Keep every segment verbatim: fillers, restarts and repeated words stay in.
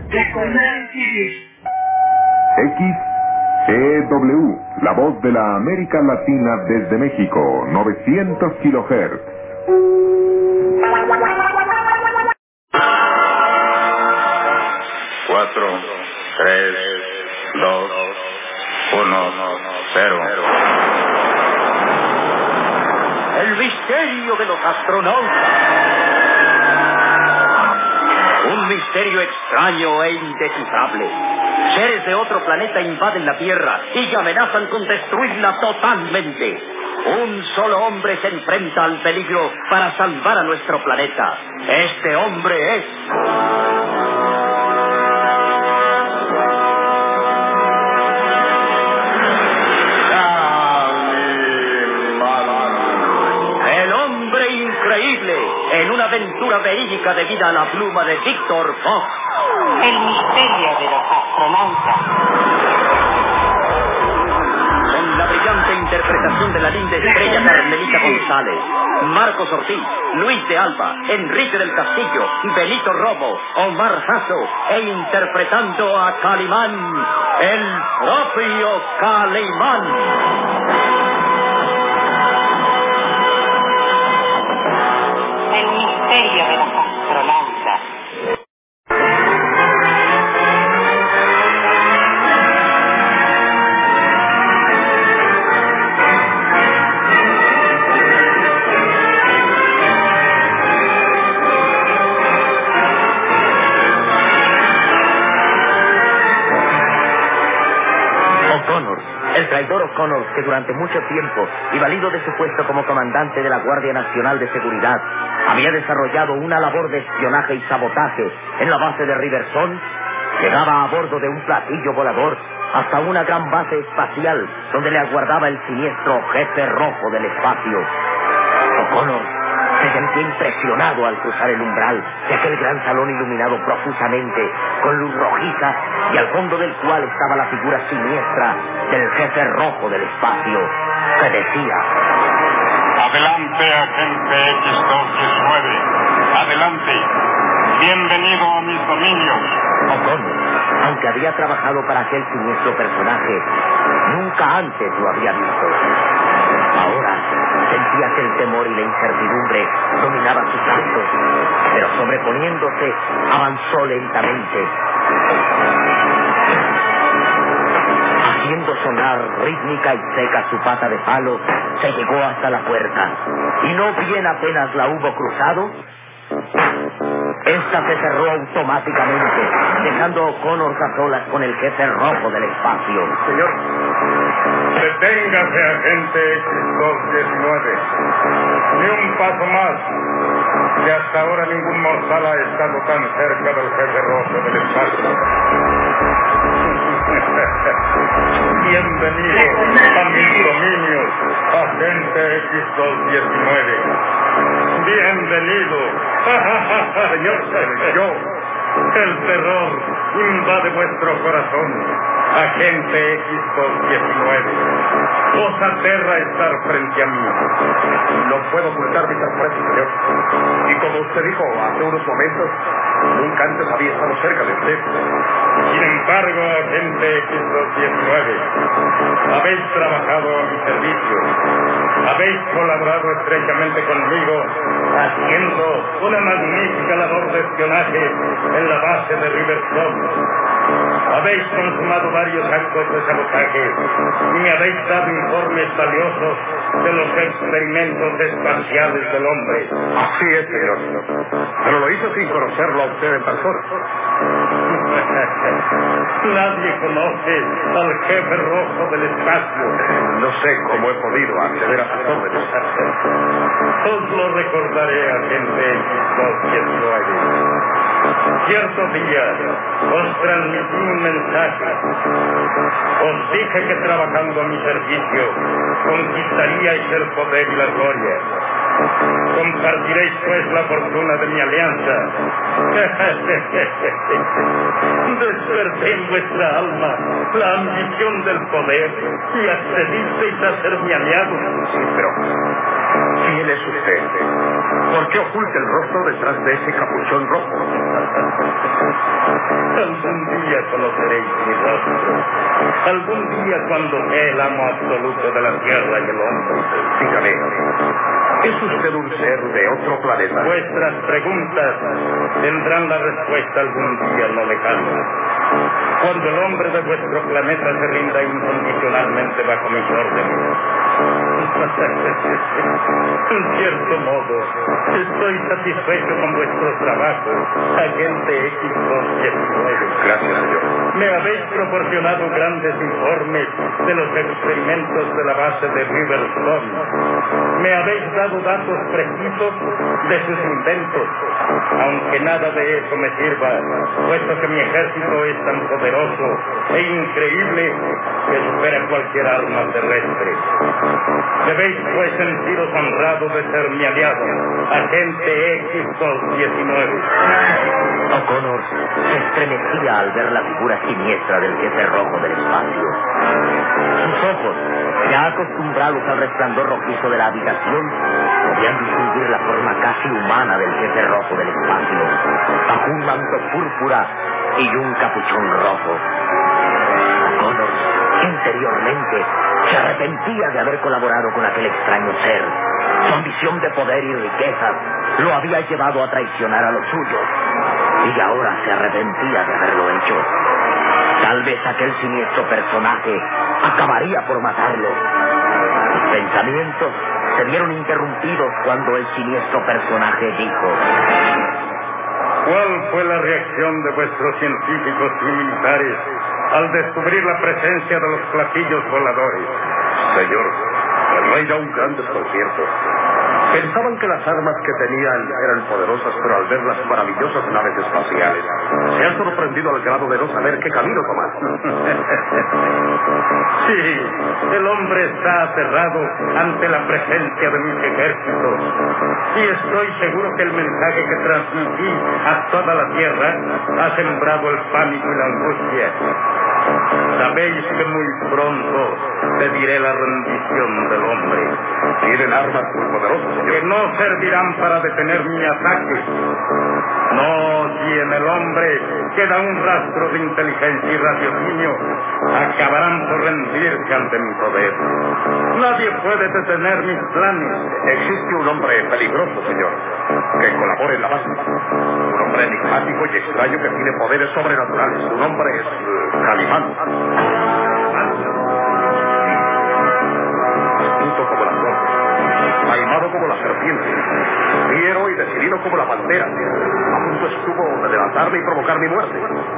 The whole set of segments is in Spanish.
X E W, la voz de la América Latina desde México, novecientos kilohertz. Cuatro, tres, dos, uno, cero. El misterio de los astronautas. Un misterio extraño e indescifrable. Seres de otro planeta invaden la Tierra y amenazan con destruirla totalmente. Un solo hombre se enfrenta al peligro para salvar a nuestro planeta. Este hombre es... el hombre increíble, en una aventura verídica debida a la pluma de Víctor Fox. El misterio de los astronautas. Con la brillante interpretación de la linda estrella Carmelita González, Marcos Ortiz, Luis de Alba, Enrique del Castillo, Benito Romo, Omar Jasso, e interpretando a Calimán, el propio Calimán. El misterio de los astronautas. O'Connor, el traidor O'Connor, que durante mucho tiempo, y valido de su puesto como comandante de la Guardia Nacional de Seguridad, había desarrollado una labor de espionaje y sabotaje en la base de Riverson, llegaba a bordo de un platillo volador hasta una gran base espacial donde le aguardaba el siniestro jefe rojo del espacio. O'Connor se sentía impresionado al cruzar el umbral de aquel gran salón iluminado profusamente con luz rojiza y al fondo del cual estaba la figura siniestra del jefe rojo del espacio, que decía: Adelante, agente X dos diecinueve. Adelante. Bienvenido a mis dominios. O'Connor, aunque había trabajado para aquel siniestro personaje, nunca antes lo había visto. Ahora sentía que el temor y la incertidumbre dominaban sus actos, pero sobreponiéndose, avanzó lentamente, haciendo sonar rítmica y seca su pata de palo. Se llegó hasta la puerta, y no bien apenas la hubo cruzado, esta se cerró automáticamente, dejando a O'Connor a solas con el jefe rojo del espacio. Señor, deténgase, agente X dos diecinueve. Ni un paso más, que hasta ahora ningún mortal ha estado tan cerca del jefe rojo del espacio. Bienvenido a mis dominios, agente X dos diecinueve. Bienvenido. Señor, yo, el terror invade vuestro corazón, agente X dos diecinueve. Os aterra estar frente a mí. No puedo ocultar mi sorpresa, señor. Y como usted dijo hace unos momentos, nunca antes había estado cerca de usted. Sin embargo, agente X dos diecinueve, habéis trabajado a mi servicio. Habéis colaborado estrechamente conmigo, haciendo una magnífica labor de espionaje en la base de Riverstone. Habéis consumado varios actos de sabotaje y me habéis dado informes valiosos de los experimentos espaciales del hombre. Así es, señor. Pero lo hizo sin conocerlo a usted en persona. Nadie conoce al jefe rojo del espacio. No sé cómo he podido acceder a sus órdenes. Os lo recordaré, agente X dos diecinueve. Cierto día os transmití un mensaje. Os dije que trabajando a mi servicio conquistaríais el poder y la gloria. Compartiréis pues la fortuna de mi alianza. Desperté en vuestra alma la ambición del poder y accedisteis a ser mi aliado. Sí, pero ¿quién es usted? ¿Por qué oculta el rostro detrás de ese capuchón rojo? Algún día conoceréis mi rostro. Algún día cuando sea el amo absoluto de la tierra y el hombre. Dígame, ¿es usted un ser de otro planeta? Vuestras preguntas tendrán la respuesta algún día no lejano. Cuando el hombre de vuestro planeta se rinda incondicionalmente bajo mis órdenes. En cierto modo, estoy satisfecho con vuestro trabajo, agente X dos diecinueve. Gracias, señor. Me habéis proporcionado grandes informes de los experimentos de la base de Riverstone. Me habéis dado datos precisos de sus inventos, aunque nada de eso me sirva, puesto que mi ejército es tan poderoso e increíble que supera cualquier arma terrestre. Debéis pues sentiros honrados de ser mi aliado, agente X dos diecinueve. O'Connor se estremecía al ver la figura siniestra del jefe rojo del espacio. Sus ojos, ya acostumbrados al resplandor rojizo de la habitación, podían distinguir la forma casi humana del jefe rojo del espacio, bajo un manto púrpura y un capuchón rojo. O'Connor, interiormente, se arrepentía de haber colaborado con aquel extraño ser. Su ambición de poder y riquezas lo había llevado a traicionar a los suyos, y ahora se arrepentía de haberlo hecho. Tal vez aquel siniestro personaje acabaría por matarlo. Sus pensamientos se vieron interrumpidos cuando el siniestro personaje dijo: ¿Cuál fue la reacción de vuestros científicos y militares al descubrir la presencia de los platillos voladores? Señor, el rey da un gran desconcierto. Pensaban que las armas que tenían eran poderosas, pero al ver las maravillosas naves espaciales, se han sorprendido al grado de no saber qué camino tomar. Sí, el hombre está aterrado ante la presencia de mis ejércitos. Y estoy seguro que el mensaje que transmití a toda la tierra ha sembrado el pánico y la angustia. Sabéis que muy pronto pediré la rendición del hombre. Tienen armas muy poderosas, señor. Que no servirán para detener mi ataque. No, si en el hombre queda un rastro de inteligencia y raciocinio, acabarán por rendirse ante mi poder. Nadie puede detener mis planes. Existe un hombre peligroso, señor, que colabora en la base. Un hombre enigmático y extraño que tiene poderes sobrenaturales. Su nombre es uh, Calimán. Astuto como la flor, malvado como la serpiente, fiero y decidido como la pantera. A punto estuvo de delatarme y provocar mi muerte.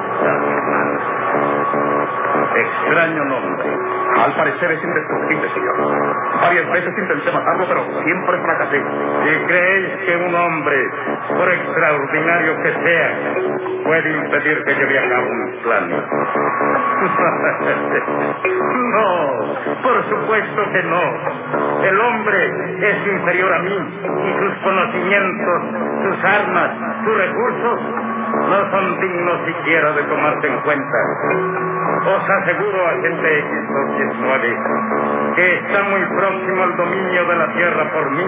Extraño nombre. Al parecer es indestructible, señor. Varias veces intenté matarlo, pero siempre fracasé. ¿Y creéis que un hombre, por extraordinario que sea, puede impedir que lleve a cabo un plan? No, por supuesto que no. El hombre es inferior a mí, y sus conocimientos, sus armas, sus recursos no son dignos siquiera de tomarse en cuenta. Os aseguro, agente X dos diecinueve, que está muy próximo al dominio de la tierra por mí.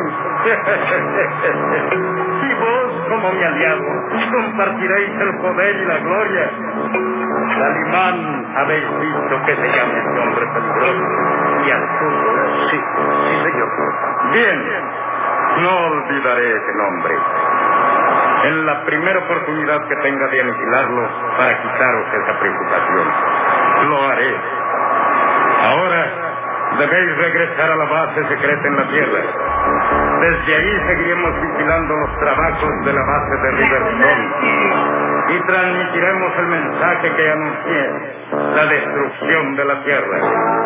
Y vos, como mi aliado, compartiréis el poder y la gloria. Calimán, habéis visto que se llama este hombre peligroso y astuto. Sí, sí, señor. Bien, no olvidaré ese nombre. En la primera oportunidad que tenga de aniquilarlo, para quitaros esa preocupación, lo haré. Ahora debéis regresar a la base secreta en la Tierra. Desde ahí seguiremos vigilando los trabajos de la base de Riverstone y transmitiremos el mensaje que anuncié, la destrucción de la Tierra.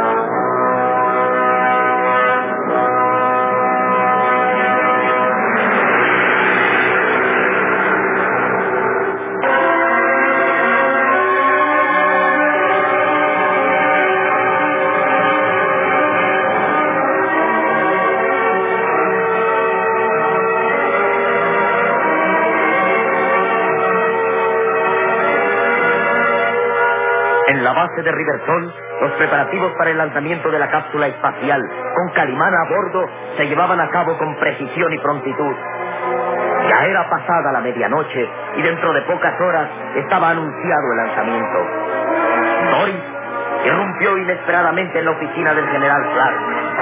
En la base de Riverstone, los preparativos para el lanzamiento de la cápsula espacial, con Calimán a bordo, se llevaban a cabo con precisión y prontitud. Ya era pasada la medianoche y dentro de pocas horas estaba anunciado el lanzamiento. Doris irrumpió inesperadamente en la oficina del general Clark.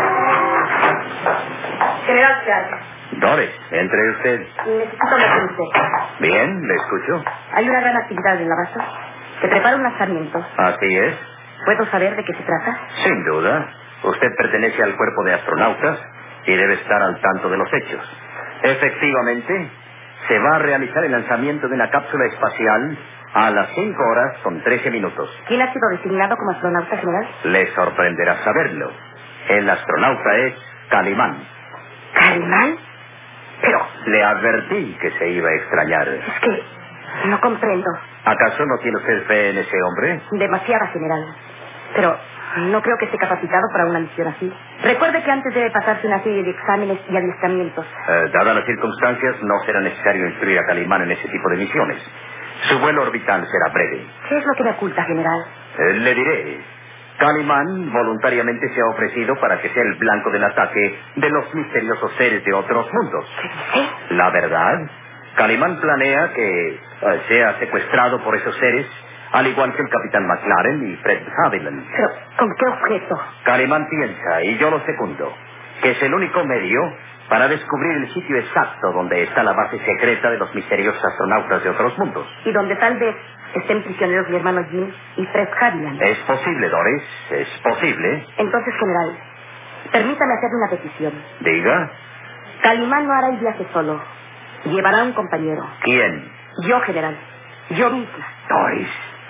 General Clark. Doris, entre usted. Necesito hablar con usted. Bien, le escucho. Hay una gran actividad en la base. Se prepara un lanzamiento. Así es. ¿Puedo saber de qué se trata? Sin duda. Usted pertenece al cuerpo de astronautas y debe estar al tanto de los hechos. Efectivamente, se va a realizar el lanzamiento de una cápsula espacial a las cinco horas con trece minutos. ¿Quién ha sido designado como astronauta, general? Le sorprenderá saberlo. El astronauta es Calimán. ¿Calimán? Pero Le advertí que se iba a extrañar. es que no comprendo. ¿Acaso no tiene usted fe en ese hombre? Demasiada, general. Pero no creo que esté capacitado para una misión así. Recuerde que antes debe pasarse una serie de exámenes y adiestramientos. Eh, dadas las circunstancias, no será necesario instruir a Calimán en ese tipo de misiones. Su vuelo orbital será breve. ¿Qué es lo que me oculta, general? Eh, le diré. Calimán voluntariamente se ha ofrecido para que sea el blanco del ataque de los misteriosos seres de otros mundos. ¿Qué dice? La verdad, Calimán planea que eh, sea secuestrado por esos seres, al igual que el capitán McLaren y Fred Haviland. ¿Pero con qué objeto? Calimán piensa, y yo lo secundo, que es el único medio para descubrir el sitio exacto donde está la base secreta de los misteriosos astronautas de otros mundos. Y donde tal vez estén prisioneros mi hermano Jim y Fred Haviland. Es posible, Doris, es posible. Entonces, general, permítame hacerle una petición. Diga. Calimán no hará el viaje solo. Llevará un compañero. ¿Quién? Yo, general. Yo misma. Doris.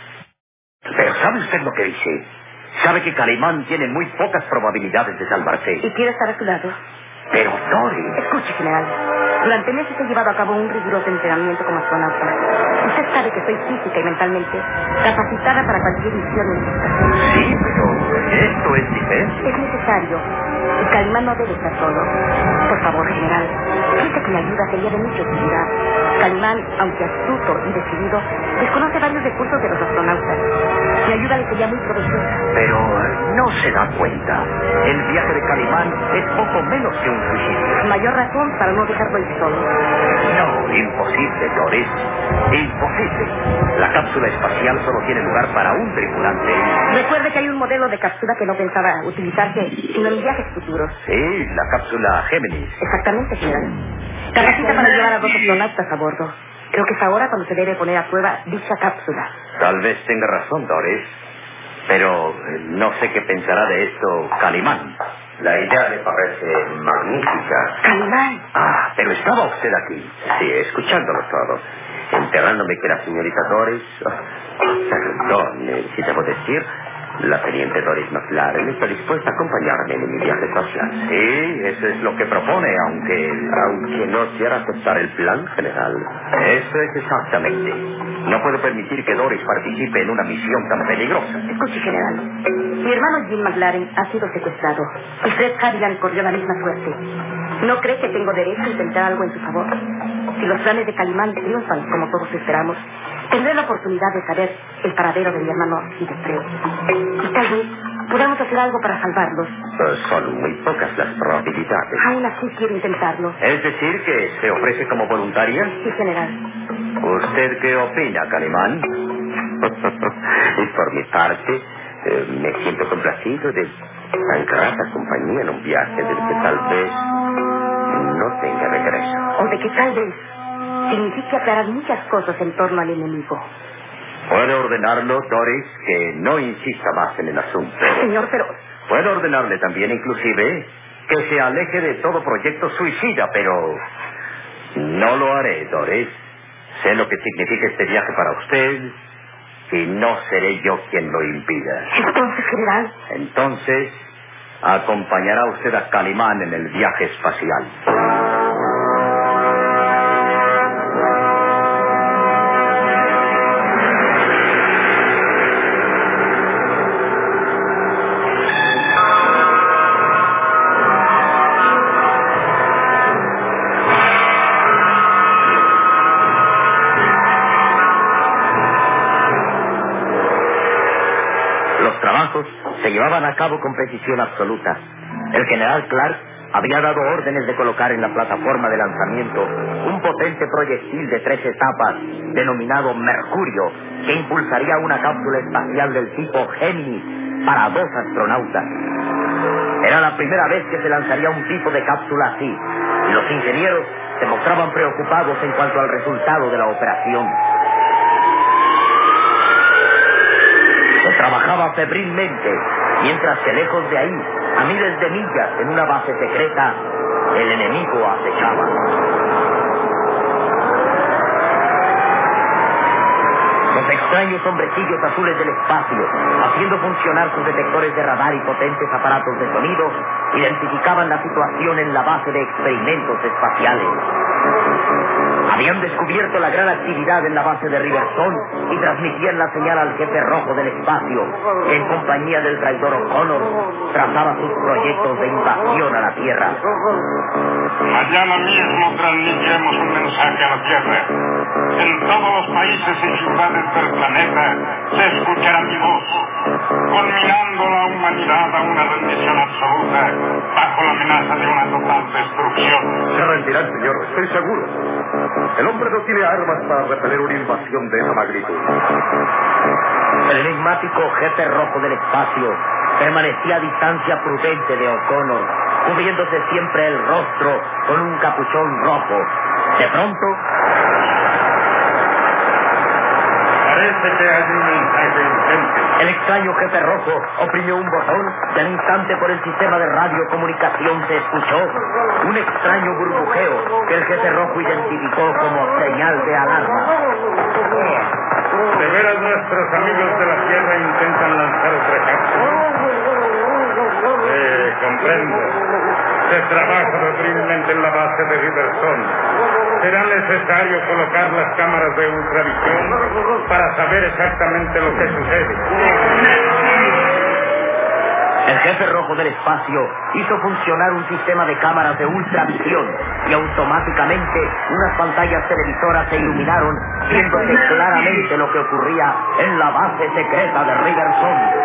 Pero ¿sabe usted lo que dice? Sabe que Calimán tiene muy pocas probabilidades de salvarse. ¿Y quiere estar a su lado? Pero, Doris... Escuche, general. Durante meses he llevado a cabo un riguroso entrenamiento como astronauta. Usted sabe que soy física y mentalmente capacitada para cualquier misión en esta. Sí, pero esto es diferente. Es necesario. Y Calimán no debe estar solo. Por favor, general, piense que mi ayuda sería de mucha utilidad. Calimán, aunque astuto y decidido, desconoce varios recursos de los astronautas. Mi ayuda le sería muy provechosa. Pero no se da cuenta. El viaje de Calimán es poco menos que un suicidio. Mayor razón para no dejarlo ir solo. No, imposible, Doris. Imposible. La cápsula espacial solo tiene lugar para un tripulante. Recuerde que hay un modelo de cápsula que no pensaba utilizarse sino en viajes futuros. Sí, la cápsula Géminis. Exactamente, general. Capacita para llevar a dos astronautas a bordo. Creo que es ahora cuando se debe poner a prueba dicha cápsula. Tal vez tenga razón, Doris. Pero eh, no sé qué pensará de esto Calimán. La idea le parece magnífica. Calimán. Ah, pero estaba usted aquí. Sí, escuchándolo todo. Enterándome que la señorita Doris... Perdón, eh, si debo decir... La teniente Doris McLaren está dispuesta a acompañarme en mi viaje espacial. Sí, eso es lo que propone, aunque... Aunque no quiera aceptar el plan, general. Eso es exactamente. No puedo permitir que Doris participe en una misión tan peligrosa. Escuche, general. Mi hermano Jim McLaren ha sido secuestrado. Y Fred Haviland corrió la misma suerte. ¿No cree que tengo derecho a intentar algo en su favor? Si los planes de Calimán triunfan, como todos esperamos, tendré la oportunidad de saber el paradero de mi hermano y de Fred. Y tal vez podamos hacer algo para salvarlos. Pues son muy pocas las probabilidades. Aún así quiero intentarlo. Es decir, que se ofrece como voluntaria. Sí, general. ¿Usted qué opina, Calimán? Y por mi parte, eh, me siento complacido de tan grata compañía en un viaje del que tal vez no tenga regreso. O de que tal vez signifique aclarar muchas cosas en torno al enemigo. ¿Puede ordenarlo, Doris, que no insista más en el asunto? Señor, pero... Puedo ordenarle también, inclusive, que se aleje de todo proyecto suicida, pero no lo haré, Doris. Sé lo que significa este viaje para usted y no seré yo quien lo impida. Entonces, general... Entonces, acompañará usted a Calimán en el viaje espacial. Se llevaban a cabo con precisión absoluta. El general Clark había dado órdenes de colocar en la plataforma de lanzamiento un potente potente proyectil de tres etapas, denominado Mercurio, que impulsaría una cápsula espacial del tipo Géminis para dos astronautas. Era la primera vez que se lanzaría un tipo de cápsula así, y los ingenieros se mostraban preocupados en cuanto al resultado de la operación. Se trabajaba febrilmente, mientras que lejos de ahí, a miles de millas en una base secreta, el enemigo acechaba. Los extraños hombrecillos azules del espacio, haciendo funcionar sus detectores de radar y potentes aparatos de sonido, identificaban la situación en la base de experimentos espaciales. Habían descubierto la gran actividad en la base de Riverson y transmitían la señal al jefe rojo del espacio, que en compañía del traidor O'Connor trazaba sus proyectos de invasión a la Tierra. Mañana mismo transmitiremos un mensaje a la Tierra. En todos los países y ciudades del planeta se escuchará mi voz, conminando a la humanidad a una rendición absoluta bajo la amenaza de una total destrucción. Se rendirán, señor, estoy seguro. El hombre no tiene armas para repeler una invasión de esa magnitud. El enigmático jefe rojo del espacio permanecía a distancia prudente de O'Connor, cubriéndose siempre el rostro con un capuchón rojo. De pronto, parece que hay un mensaje urgente. el extraño jefe rojo oprimió un botón y al instante por el sistema de radiocomunicación se escuchó un extraño burbujeo que el jefe rojo identificó como señal de alarma. ¿De veras nuestros amigos de la Tierra intentan lanzar otra cápsula? Eh, comprendo. Se trabaja febrilmente en la base de Riverson. Será necesario colocar las cámaras de ultravisión para saber exactamente lo que sucede. El jefe rojo del espacio hizo funcionar un sistema de cámaras de ultravisión y automáticamente unas pantallas televisoras se iluminaron, viéndose claramente lo que ocurría en la base secreta de Riverson.